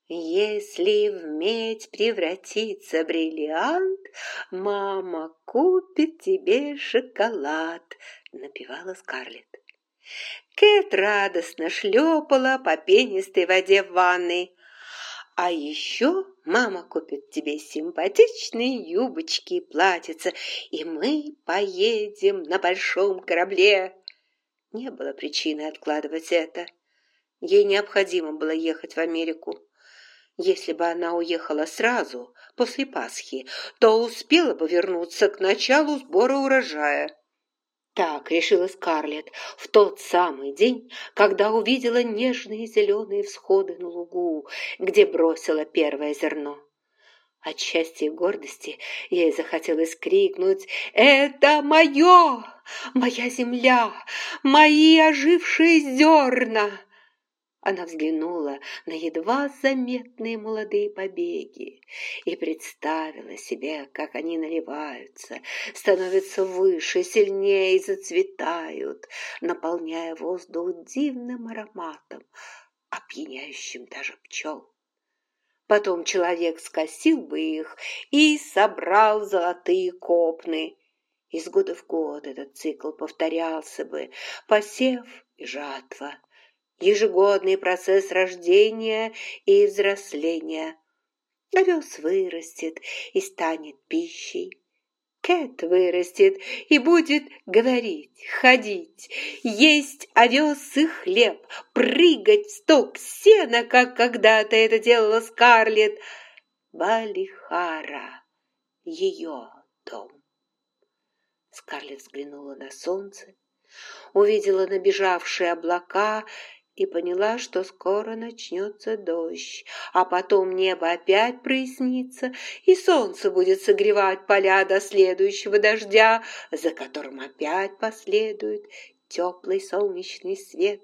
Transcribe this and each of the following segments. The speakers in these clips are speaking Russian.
Если в медь превратится бриллиант, мама купит тебе шоколад, напевала Скарлетт. Кэт радостно шлепала по пенистой воде в ванной. А еще мама купит тебе симпатичные юбочки и платьица, и мы поедем на большом корабле. Не было причины откладывать это. Ей необходимо было ехать в Америку. Если бы она уехала сразу, после Пасхи, то успела бы вернуться к началу сбора урожая. Так решила Скарлетт в тот самый день, когда увидела нежные зеленые всходы на лугу, где бросила первое зерно. От счастья и гордости ей захотелось крикнуть: «Это мое! Моя земля! Мои ожившие зерна!» Она взглянула на едва заметные молодые побеги и представила себе, как они наливаются, становятся выше, сильнее и зацветают, наполняя воздух дивным ароматом, опьяняющим даже пчел. Потом человек скосил бы их и собрал золотые копны. Из года в год этот цикл повторялся бы: посев и жатва. Ежегодный процесс рождения и взросления. Овес вырастет и станет пищей. Кэт вырастет и будет говорить, ходить, есть овес и хлеб, прыгать в сток сена, как когда-то это делала Скарлетт. Балихара — ее дом. Скарлетт взглянула на солнце, увидела набежавшие облака и поняла, что скоро начнется дождь, а потом небо опять прояснится, и солнце будет согревать поля до следующего дождя, за которым опять последует теплый солнечный свет.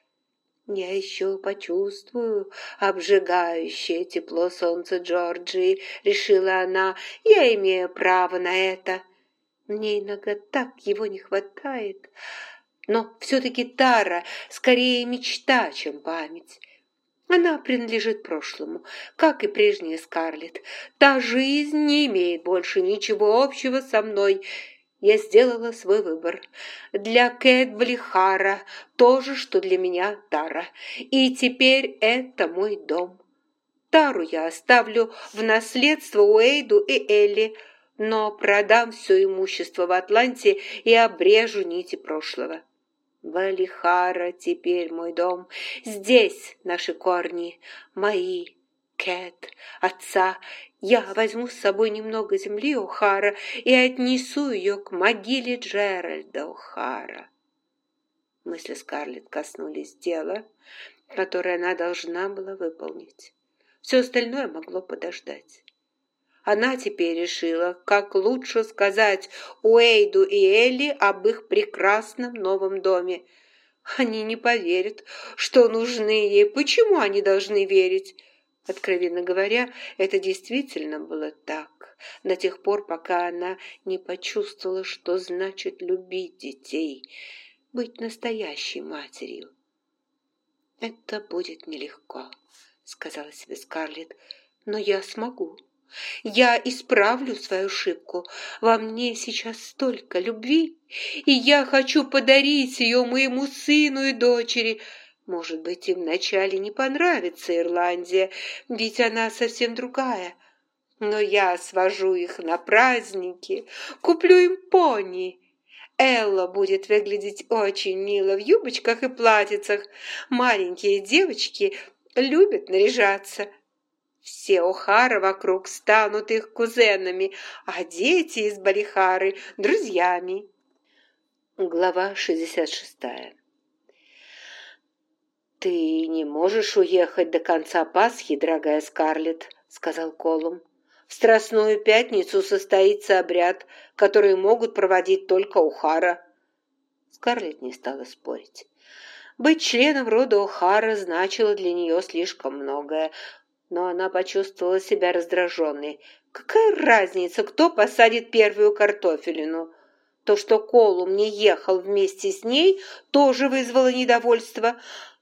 «Я еще почувствую обжигающее тепло солнца Джорджии», — решила она. «Я имею право на это. Мне иногда так его не хватает». Но все-таки Тара скорее мечта, чем память. Она принадлежит прошлому, как и прежняя Скарлетт. Та жизнь не имеет больше ничего общего со мной. Я сделала свой выбор. Для Кэт Балихара то же, что для меня Тара. И теперь это мой дом. Тару я оставлю в наследство Уэйду и Элли, но продам все имущество в Атланте и обрежу нити прошлого. Балихара теперь мой дом. Здесь наши корни, мои, Кэт, отца. Я возьму с собой немного земли О'Хара и отнесу ее к могиле Джеральда О'Хара. Мысли Скарлетт коснулись дела, которое она должна была выполнить. Все остальное могло подождать. Она теперь решила, как лучше сказать Уэйду и Элли об их прекрасном новом доме. Они не поверят, что нужны ей. Почему они должны верить? Откровенно говоря, это действительно было так, до тех пор, пока она не почувствовала, что значит любить детей, быть настоящей матерью. «Это будет нелегко», — сказала себе Скарлетт, — «но я смогу. Я исправлю свою ошибку. Во мне сейчас столько любви, и я хочу подарить ее моему сыну и дочери. Может быть, им вначале не понравится Ирландия, ведь она совсем другая. Но я свожу их на праздники, куплю им пони. Элла будет выглядеть очень мило в юбочках и платьицах. Маленькие девочки любят наряжаться. Все О'Хара вокруг станут их кузенами, а дети из Балихары – друзьями». Глава 66. «Ты не можешь уехать до конца Пасхи, дорогая Скарлетт», – сказал Колум. «В Страстную пятницу состоится обряд, который могут проводить только О'Хара». Скарлетт не стала спорить. Быть членом рода О'Хара значило для нее слишком многое, но она почувствовала себя раздраженной. Какая разница, кто посадит первую картофелину? То, что Колум не ехал вместе с ней, тоже вызвало недовольство.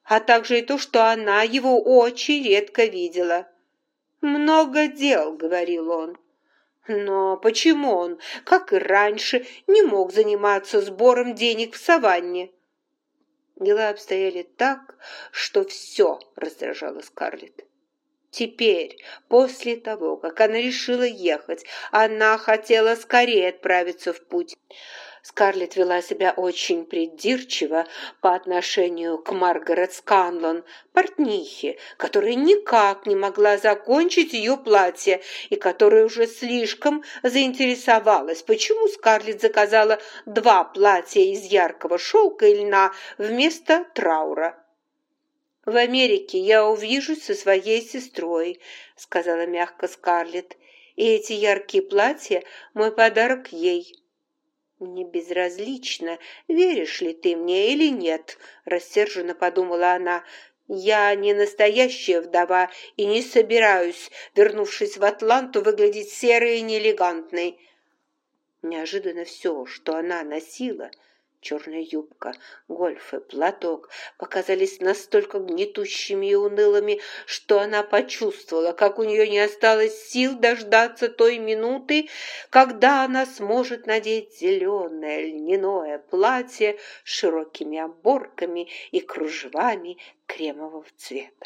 а также и то, что она его очень редко видела. «Много дел», — говорил он. Но почему он, как и раньше, не мог заниматься сбором денег в саванне? Дела обстояли так, что все раздражало Скарлетт. Теперь, после того, как она решила ехать, она хотела скорее отправиться в путь. Скарлетт вела себя очень придирчиво по отношению к Маргарет Сканлон, портнихе, которая никак не могла закончить ее платье и которая уже слишком заинтересовалась, почему Скарлетт заказала 2 платья из яркого шелка и льна вместо траура. «В Америке я увижусь со своей сестрой», — сказала мягко Скарлетт, «и эти яркие платья — мой подарок ей». «Мне безразлично, веришь ли ты мне или нет», — рассерженно подумала она. «Я не настоящая вдова и не собираюсь, вернувшись в Атланту, выглядеть серой и неэлегантной». Неожиданно все, что она носила, черная юбка, гольфы, платок, показались настолько гнетущими и унылыми, что она почувствовала, как у нее не осталось сил дождаться той минуты, когда она сможет надеть зеленое льняное платье с широкими оборками и кружевами кремового цвета.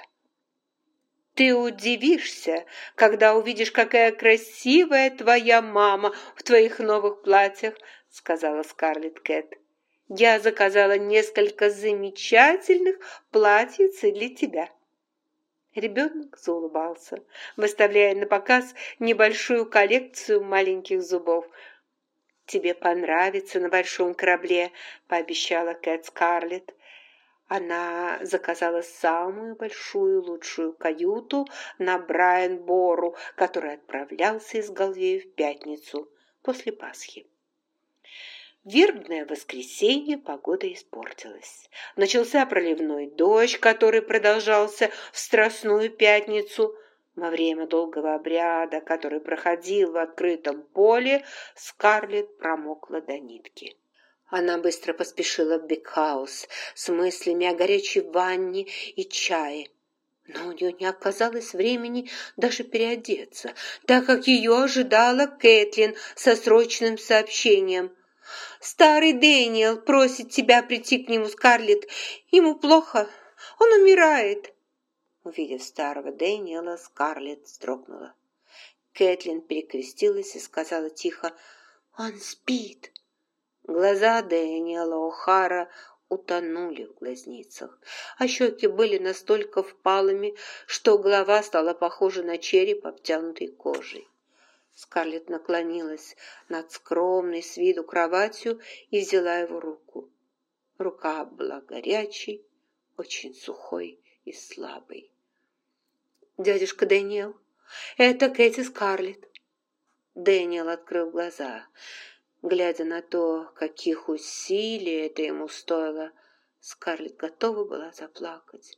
«Ты удивишься, когда увидишь, какая красивая твоя мама в твоих новых платьях», — сказала Скарлетт Кэт. «Я заказала несколько замечательных платьиц для тебя». Ребенок заулыбался, выставляя на показ небольшую коллекцию маленьких зубов. «Тебе понравится на большом корабле», — пообещала Кэт Скарлетт. Она заказала самую большую лучшую каюту на Брайан-Бору, который отправлялся из Галвея в пятницу после Пасхи. В вербное воскресенье погода испортилась. Начался проливной дождь, который продолжался в Страстную пятницу. Во время долгого обряда, который проходил в открытом поле, Скарлетт промокла до нитки. Она быстро поспешила в Биг-хаус с мыслями о горячей ванне и чае. Но у нее не оказалось времени даже переодеться, так как ее ожидала Кэтлин со срочным сообщением. «Старый Дэниел просит тебя прийти к нему, Скарлетт. Ему плохо, он умирает». Увидев старого Дэниела, Скарлетт вздрогнула. Кэтлин перекрестилась и сказала тихо: «Он спит». Глаза Дэниела О'Хара утонули в глазницах, а щеки были настолько впалыми, что голова стала похожа на череп, обтянутый кожей. Скарлетт наклонилась над скромной с виду кроватью и взяла его руку. Рука была горячей, очень сухой и слабой. «Дядюшка Дэниел, это Кэти Скарлетт». Дэниел открыл глаза. Глядя на то, каких усилий это ему стоило, Скарлетт готова была заплакать.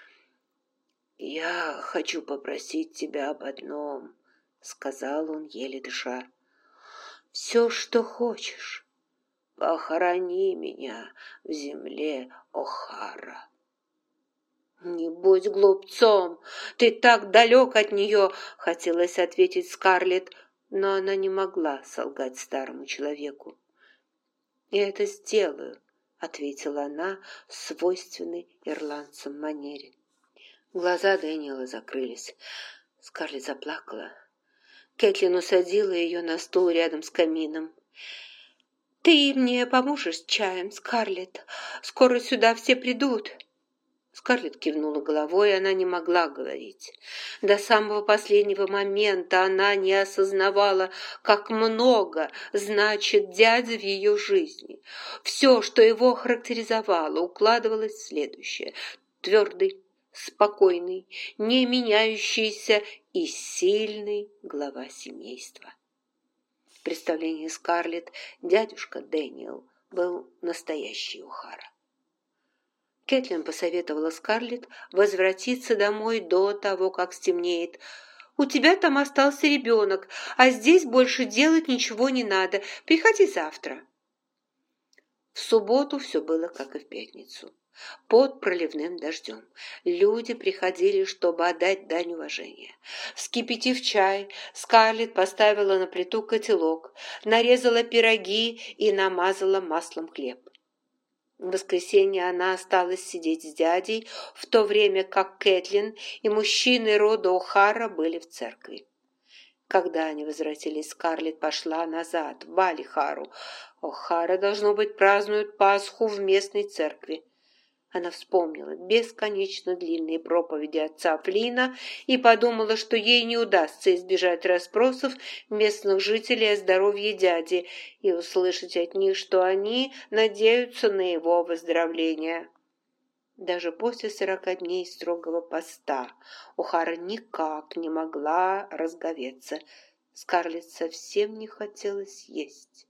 «Я хочу попросить тебя об одном», — сказал он, еле дыша. «Все, что хочешь. Похорони меня в земле О'Хара». «Не будь глупцом, ты так далек от нее», — хотелось ответить Скарлетт, но она не могла солгать старому человеку. «Я это сделаю», — ответила она в свойственной ирландцам манере. Глаза Дэниела закрылись. Скарлетт заплакала. Кэтлин усадила ее на стул рядом с камином. «Ты мне поможешь с чаем, Скарлетт? Скоро сюда все придут». Скарлетт кивнула головой, она не могла говорить. До самого последнего момента она не осознавала, как много значит дядя в ее жизни. Все, что его характеризовало, укладывалось в следующее: твердый, спокойный, не меняющийся и сильный глава семейства. В представлении Скарлетт дядюшка Дэниел был настоящий О'Хара. Кэтлин посоветовала Скарлетт возвратиться домой до того, как стемнеет. «У тебя там остался ребенок, а здесь больше делать ничего не надо. Приходи завтра». В субботу все было, как и в пятницу. под проливным дождем. Люди приходили, чтобы отдать дань уважения. Вскипятив чай, Скарлетт поставила на плиту котелок, нарезала пироги и намазала маслом хлеб. В воскресенье она осталась сидеть с дядей, в то время как Кэтлин и мужчины рода О'Хара были в церкви. Когда они возвратились, Скарлетт пошла назад, в Баллихару. О'Хара, должно быть, празднуют Пасху в местной церкви. Она вспомнила бесконечно длинные проповеди отца Флина и подумала, что ей не удастся избежать расспросов местных жителей о здоровье дяди и услышать от них, что они надеются на его выздоровление. Даже после 40 дней строгого поста О'Хара никак не могла разговеться. Скарлетт совсем не хотелось есть.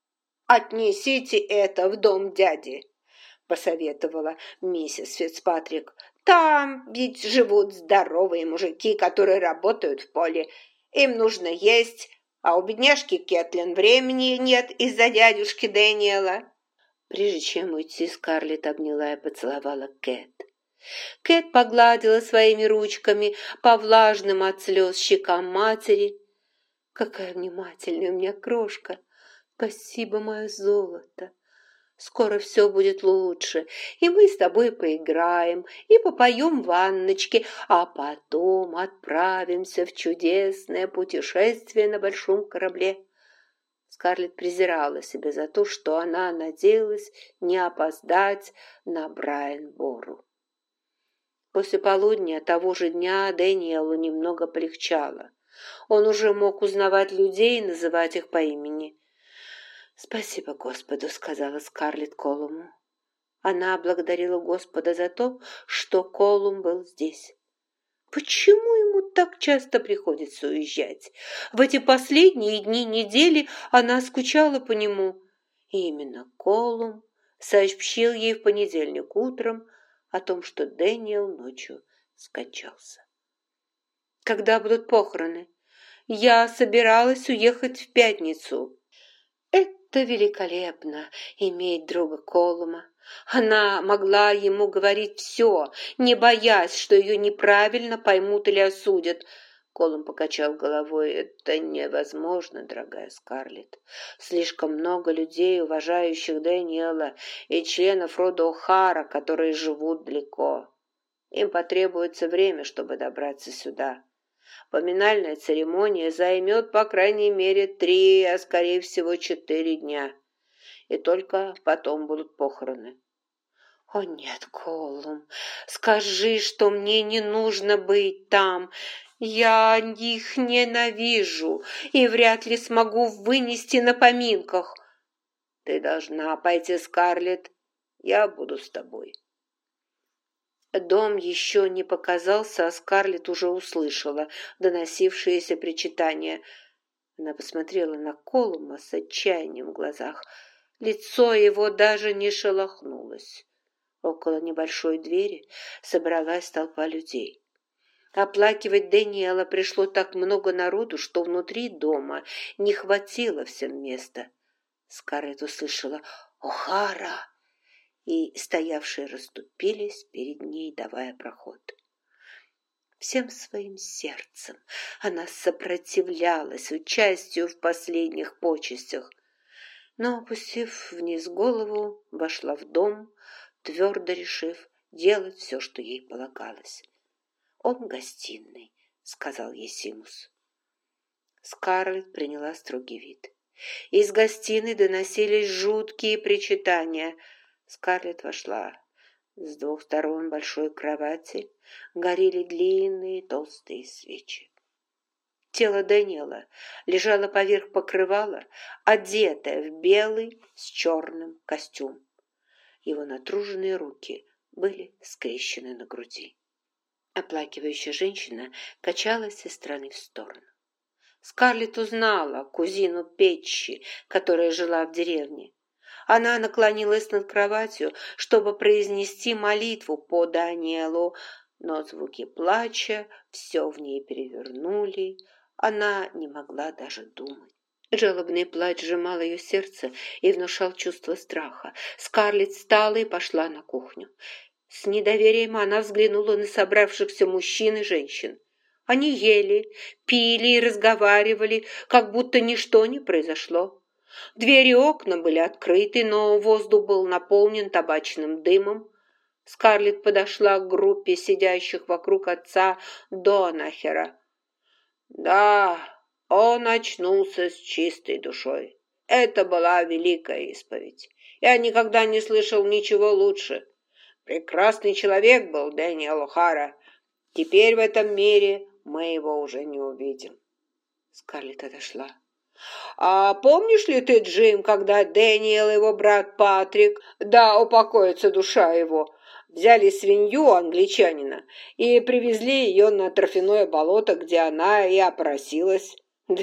«Отнесите это в дом дяди», — посоветовала миссис Фицпатрик. «Там ведь живут здоровые мужики, которые работают в поле. Им нужно есть, а у бедняжки Кэтлин времени нет из-за дядюшки Дэниела». Прежде чем уйти, Скарлетт обняла и поцеловала Кэт. Кэт погладила своими ручками по влажным от слез щекам матери. «Какая внимательная у меня крошка! Спасибо, мое золото! Скоро все будет лучше, и мы с тобой поиграем и попоем в ванночке, а потом отправимся в чудесное путешествие на большом корабле». Скарлетт презирала себя за то, что она надеялась не опоздать на Брайан-Бору. После полудня того же дня Дэниелу немного полегчало. Он уже мог узнавать людей и называть их по имени. «Спасибо Господу», — сказала Скарлетт Колуму. Она благодарила Господа за то, что Колум был здесь. Почему ему так часто приходится уезжать? В эти последние дни недели она скучала по нему. И именно Колум сообщил ей в понедельник утром о том, что Дэниел ночью скончался. «Когда будут похороны? Я собиралась уехать в пятницу». Это великолепно иметь друга Колума. Она могла ему говорить все, не боясь, что ее неправильно поймут или осудят. Колум покачал головой. «Это невозможно, дорогая Скарлетт. Слишком много людей, уважающих Дэниела, и членов рода О'Хара, которые живут далеко. Им потребуется время, чтобы добраться сюда. Поминальная церемония займет, по крайней мере, 3, а скорее всего 4 дня. И только потом будут похороны». «О нет, Колум, скажи, что мне не нужно быть там. Я их ненавижу и вряд ли смогу вынести на поминках». «Ты должна пойти, Скарлетт. Я буду с тобой». Дом еще не показался, а Скарлетт уже услышала доносившиеся причитания. Она посмотрела на Колума с отчаянием в глазах. Лицо его даже не шелохнулось. Около небольшой двери собралась толпа людей. Оплакивать Дэниела пришло так много народу, что внутри дома не хватило всем места. Скарлетт услышала «О'Хара!» и стоявшие расступились перед ней, давая проход. Всем своим сердцем она сопротивлялась участию в последних почестях, но, опустив вниз голову, вошла в дом, твердо решив делать все, что ей полагалось. «Он в гостиной», — сказал ей Симус. Скарлетт приняла строгий вид. Из гостиной доносились жуткие причитания. Скарлетт вошла. С 2 сторон большой кровати горели длинные толстые свечи. Тело Дэниела лежало поверх покрывала, одетое в белый с черным костюм. Его натруженные руки были скрещены на груди. Оплакивающая женщина качалась из стороны в сторону. Скарлетт узнала кузину Петчи, которая жила в деревне. Она наклонилась над кроватью, чтобы произнести молитву по Даниэлу, но звуки плача все в ней перевернули. Она не могла даже думать. Жалобный плач сжимал ее сердце и внушал чувство страха. Скарлетт встала и пошла на кухню. С недоверием она взглянула на собравшихся мужчин и женщин. Они ели, пили и разговаривали, как будто ничто не произошло. Двери и окна были открыты, но воздух был наполнен табачным дымом. Скарлетт подошла к группе сидящих вокруг отца Донахера. «Да, он очнулся с чистой душой. Это была великая исповедь. Я никогда не слышал ничего лучше. Прекрасный человек был Дэниел О'Хара. Теперь в этом мире мы его уже не увидим». Скарлетт отошла. «А помнишь ли ты, Джим, когда Дэниел и его брат Патрик, да упокоится душа его, взяли свинью англичанина и привезли ее на торфяное болото, где она и опросилась?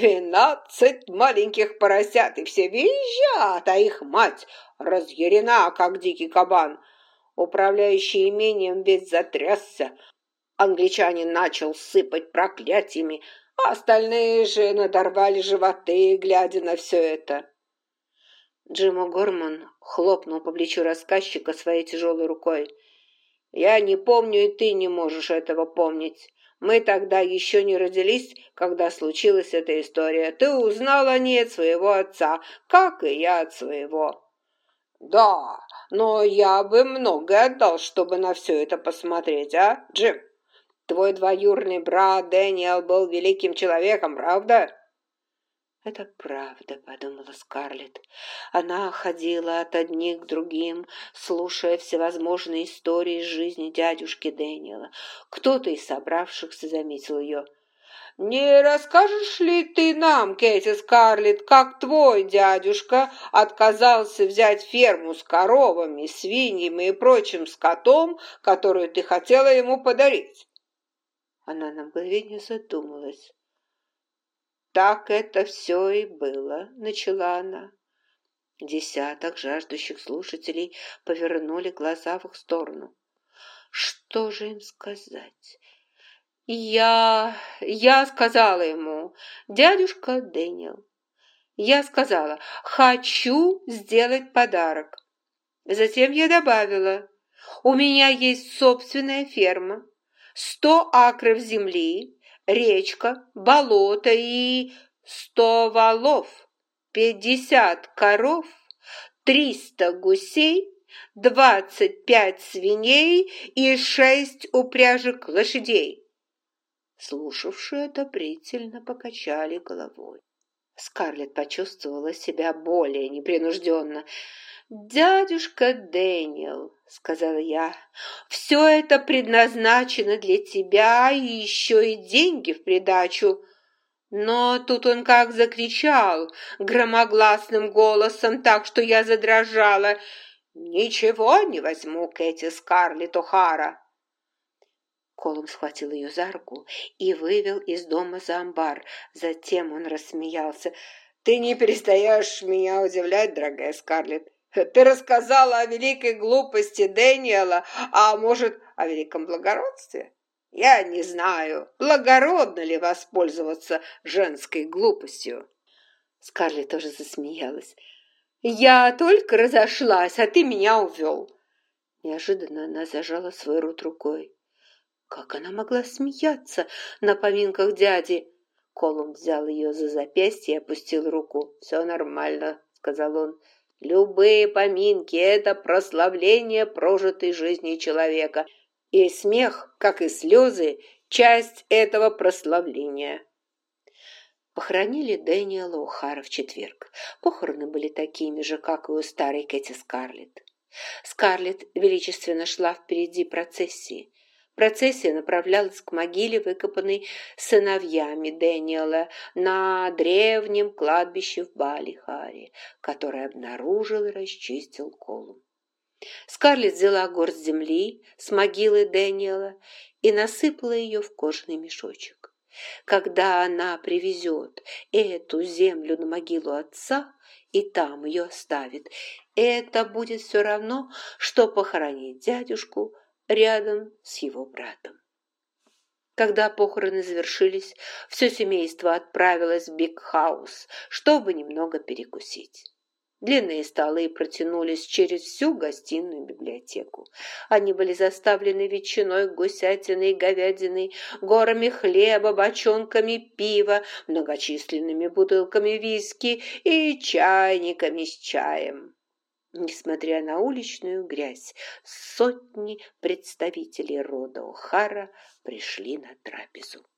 12 маленьких поросят, и все визжат, а их мать разъярена, как дикий кабан. Управляющий имением весь затрясся. Англичанин начал сыпать проклятиями, а остальные же надорвали животы, глядя на все это. Джим О'Горман хлопнул по плечу рассказчика своей тяжелой рукой. «Я не помню, и ты не можешь этого помнить. Мы тогда еще не родились, когда случилась эта история. Ты узнал о ней от своего отца, как и я от своего». «Да, но я бы многое отдал, чтобы на все это посмотреть, а, Джим? Твой двоюродный брат Дэниел был великим человеком, правда?» «Это правда», — подумала Скарлетт. Она ходила от одних к другим, слушая всевозможные истории из жизни дядюшки Дэниела. Кто-то из собравшихся заметил ее. «Не расскажешь ли ты нам, Кэти Скарлетт, как твой дядюшка отказался взять ферму с коровами, свиньями и прочим скотом, которую ты хотела ему подарить?» Она на мгновение задумалась. «Так это все и было», — начала она. Десяток жаждущих слушателей повернули глаза в их сторону. Что же им сказать? Я сказала ему, дядюшка Дэниел, я сказала, хочу сделать подарок. Затем я добавила, у меня есть собственная ферма, 100 акров земли, речка, болото и 100 валов, 50 коров, 300 гусей, 25 свиней и 6 упряжек лошадей. Слушавшие одобрительно покачали головой. Скарлетт почувствовала себя более непринужденно. «Дядюшка Дэниел», — сказала я, — «все это предназначено для тебя и еще и деньги в придачу». Но тут он как закричал громогласным голосом, так что я задрожала. «Ничего не возьму, Кэти Скарлетт О'Хара». Колум схватил ее за руку и вывел из дома за амбар. Затем он рассмеялся. «Ты не перестаешь меня удивлять, дорогая Скарлетт. Ты рассказала о великой глупости Дэниела, а может, о великом благородстве? Я не знаю, благородно ли воспользоваться женской глупостью». Скарлетт тоже засмеялась. «Я только разошлась, а ты меня увел». Неожиданно она зажала свой рот рукой. Как она могла смеяться на поминках дяди? Колум взял ее за запястье и опустил руку. «Все нормально», — сказал он. «Любые поминки — это прославление прожитой жизни человека. И смех, как и слезы, часть этого прославления». Похоронили Дэниела О'Хара в четверг. Похороны были такими же, как и у старой Кэти Скарлетт. Скарлетт величественно шла впереди процессии. Процессия направлялась к могиле, выкопанной сыновьями Дэниела на древнем кладбище в Балихаре, которое обнаружил и расчистил Колум. Скарлетт взяла горсть земли с могилы Дэниела и насыпала ее в кожаный мешочек. Когда она привезет эту землю на могилу отца и там ее оставит, это будет все равно, что похоронить дядюшку рядом с его братом. Когда похороны завершились, все семейство отправилось в Биг-хаус, чтобы немного перекусить. Длинные столы протянулись через всю гостиную библиотеку. Они были заставлены ветчиной, гусятиной, говядиной, горами хлеба, бочонками пива, многочисленными бутылками виски и чайниками с чаем. Несмотря на уличную грязь, сотни представителей рода О'Хара пришли на трапезу.